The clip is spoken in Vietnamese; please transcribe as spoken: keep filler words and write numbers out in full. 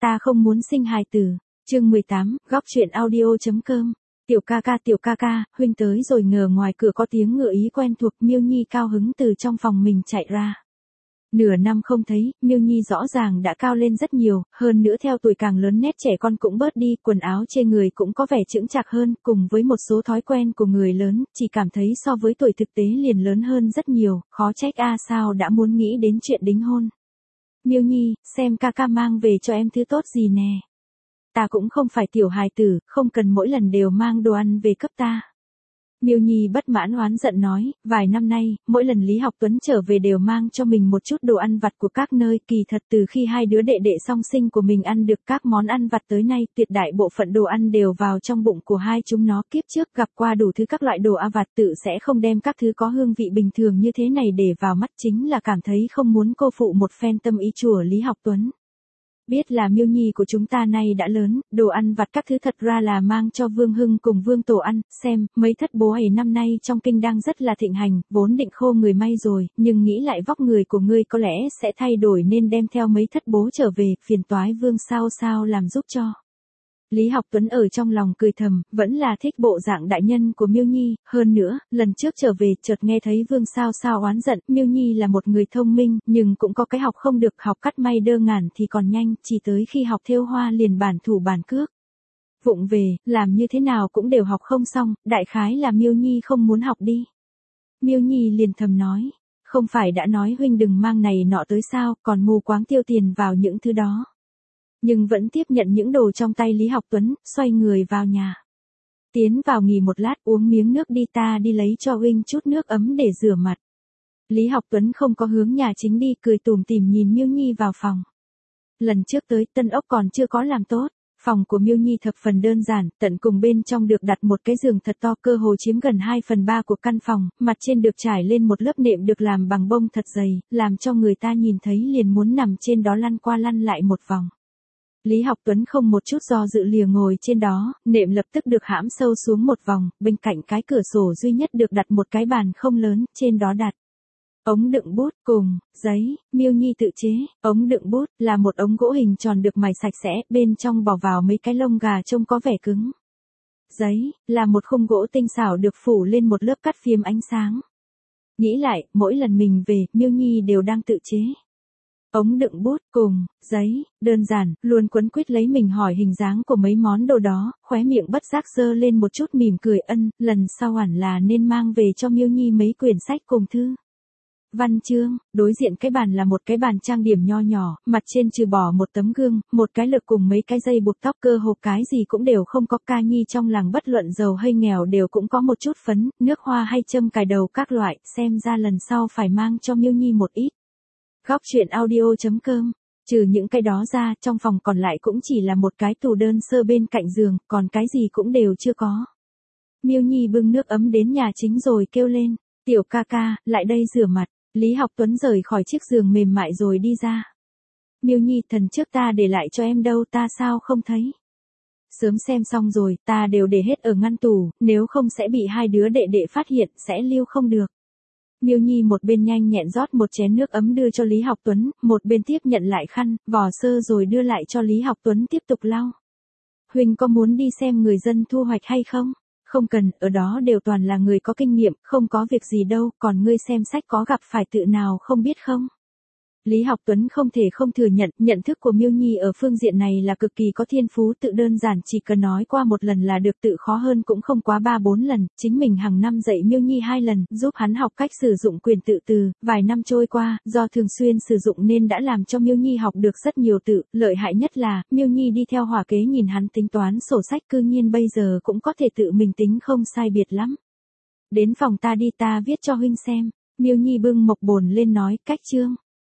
Ta không muốn sinh hài tử. Chương mười tám, góc truyện audio.com. Tiểu ca ca tiểu ca ca, huynh tới rồi. Ngờ ngoài cửa có tiếng ngựa ý quen thuộc. Miêu Nhi cao hứng từ trong phòng mình chạy ra. Nửa năm không thấy, Miêu Nhi rõ ràng đã cao lên rất nhiều, hơn nữa theo tuổi càng lớn nét trẻ con cũng bớt đi, quần áo trên người cũng có vẻ chững chạc hơn, cùng với một số thói quen của người lớn, chỉ cảm thấy so với tuổi thực tế liền lớn hơn rất nhiều, khó trách a sao đã muốn nghĩ đến chuyện đính hôn. Miêu Nhi, xem ca ca mang về cho em thứ tốt gì nè. Ta cũng không phải tiểu hài tử, không cần mỗi lần đều mang đồ ăn về cấp ta. Miêu Nhi bất mãn oán giận nói, vài năm nay, mỗi lần Lý Học Tuấn trở về đều mang cho mình một chút đồ ăn vặt của các nơi, kỳ thật từ khi hai đứa đệ đệ song sinh của mình ăn được các món ăn vặt tới nay, tuyệt đại bộ phận đồ ăn đều vào trong bụng của hai chúng nó. Kiếp trước gặp qua đủ thứ các loại đồ ăn vặt, tự sẽ không đem các thứ có hương vị bình thường như thế này để vào mắt, chính là cảm thấy không muốn cô phụ một phen tâm ý chùa Lý Học Tuấn. Biết là Miêu Nhi của chúng ta nay đã lớn, đồ ăn vặt các thứ thật ra là mang cho Vương Hưng cùng Vương Tổ ăn, xem, mấy thất bố ấy năm nay trong kinh đang rất là thịnh hành, vốn định khô người may rồi, nhưng nghĩ lại vóc người của ngươi có lẽ sẽ thay đổi nên đem theo mấy thất bố trở về, phiền toái Vương sao sao làm giúp cho. Lý Học Tuấn ở trong lòng cười thầm, vẫn là thích bộ dạng đại nhân của Miêu Nhi, hơn nữa, lần trước trở về chợt nghe thấy Vương sao sao oán giận, Miêu Nhi là một người thông minh, nhưng cũng có cái học không được, học cắt may đơ ngàn thì còn nhanh, chỉ tới khi học thêu hoa liền bản thủ bản cước. Vụng về, làm như thế nào cũng đều học không xong, đại khái là Miêu Nhi không muốn học đi. Miêu Nhi liền thầm nói, không phải đã nói huynh đừng mang này nọ tới sao, còn mù quáng tiêu tiền vào những thứ đó. Nhưng vẫn tiếp nhận những đồ trong tay Lý Học Tuấn, xoay người vào nhà. Tiến vào nghỉ một lát uống miếng nước đi, ta đi lấy cho huynh chút nước ấm để rửa mặt. Lý Học Tuấn không có hướng nhà chính đi, cười tủm tỉm nhìn Miêu Nhi vào phòng. Lần trước tới tân ốc còn chưa có làm tốt, phòng của Miêu Nhi thập phần đơn giản, tận cùng bên trong được đặt một cái giường thật to cơ hồ chiếm gần hai phần ba của căn phòng, mặt trên được trải lên một lớp nệm được làm bằng bông thật dày, làm cho người ta nhìn thấy liền muốn nằm trên đó lăn qua lăn lại một vòng. Lý Học Tuấn không một chút do dự lìa ngồi trên đó, nệm lập tức được hãm sâu xuống một vòng, bên cạnh cái cửa sổ duy nhất được đặt một cái bàn không lớn, trên đó đặt ống đựng bút cùng giấy. Miêu Nhi tự chế. Ống đựng bút là một ống gỗ hình tròn được mài sạch sẽ, bên trong bỏ vào mấy cái lông gà trông có vẻ cứng. Giấy là một khung gỗ tinh xảo được phủ lên một lớp cắt phim ánh sáng. Nghĩ lại, mỗi lần mình về, Miêu Nhi đều đang tự chế ống đựng bút cùng giấy, đơn giản, luôn quấn quýt lấy mình hỏi hình dáng của mấy món đồ đó, khóe miệng bất giác giơ lên một chút mỉm cười, ân, lần sau hẳn là nên mang về cho Miêu Nhi mấy quyển sách cùng thư văn chương. Đối diện cái bàn là một cái bàn trang điểm nho nhỏ, mặt trên trừ bỏ một tấm gương, một cái lược cùng mấy cái dây buộc tóc, cơ hồ cái gì cũng đều không có. Ca nhi trong làng bất luận giàu hay nghèo đều cũng có một chút phấn, nước hoa hay châm cài đầu các loại, xem ra lần sau phải mang cho Miêu Nhi một ít. Góc truyện audio.com. Trừ những cái đó ra, trong phòng còn lại cũng chỉ là một cái tủ đơn sơ bên cạnh giường, còn cái gì cũng đều chưa có. Miêu Nhi bưng nước ấm đến nhà chính rồi kêu lên, tiểu ca ca, lại đây rửa mặt. Lý Học Tuấn rời khỏi chiếc giường mềm mại rồi đi ra. Miêu Nhi, thần trước ta để lại cho em đâu, ta sao không thấy? Sớm xem xong rồi, ta đều để hết ở ngăn tủ, nếu không sẽ bị hai đứa đệ đệ phát hiện, sẽ lưu không được. Miêu Nhi một bên nhanh nhẹn rót một chén nước ấm đưa cho Lý Học Tuấn, một bên tiếp nhận lại khăn, vò sơ rồi đưa lại cho Lý Học Tuấn tiếp tục lau. Huynh có muốn đi xem người dân thu hoạch hay không? Không cần, ở đó đều toàn là người có kinh nghiệm, không có việc gì đâu, còn ngươi xem sách có gặp phải tự nào không biết không? Lý Học Tuấn không thể không thừa nhận, nhận thức của Miêu Nhi ở phương diện này là cực kỳ có thiên phú, tự đơn giản chỉ cần nói qua một lần là được, tự khó hơn cũng không quá ba bốn lần, chính mình hàng năm dạy Miêu Nhi hai lần, giúp hắn học cách sử dụng quyền tự từ, vài năm trôi qua, do thường xuyên sử dụng nên đã làm cho Miêu Nhi học được rất nhiều tự, lợi hại nhất là, Miêu Nhi đi theo hỏa kế nhìn hắn tính toán sổ sách, cư nhiên bây giờ cũng có thể tự mình tính không sai biệt lắm. Đến phòng ta đi, ta viết cho huynh xem. Miêu Nhi bưng mộc bồn lên nói, cách chương.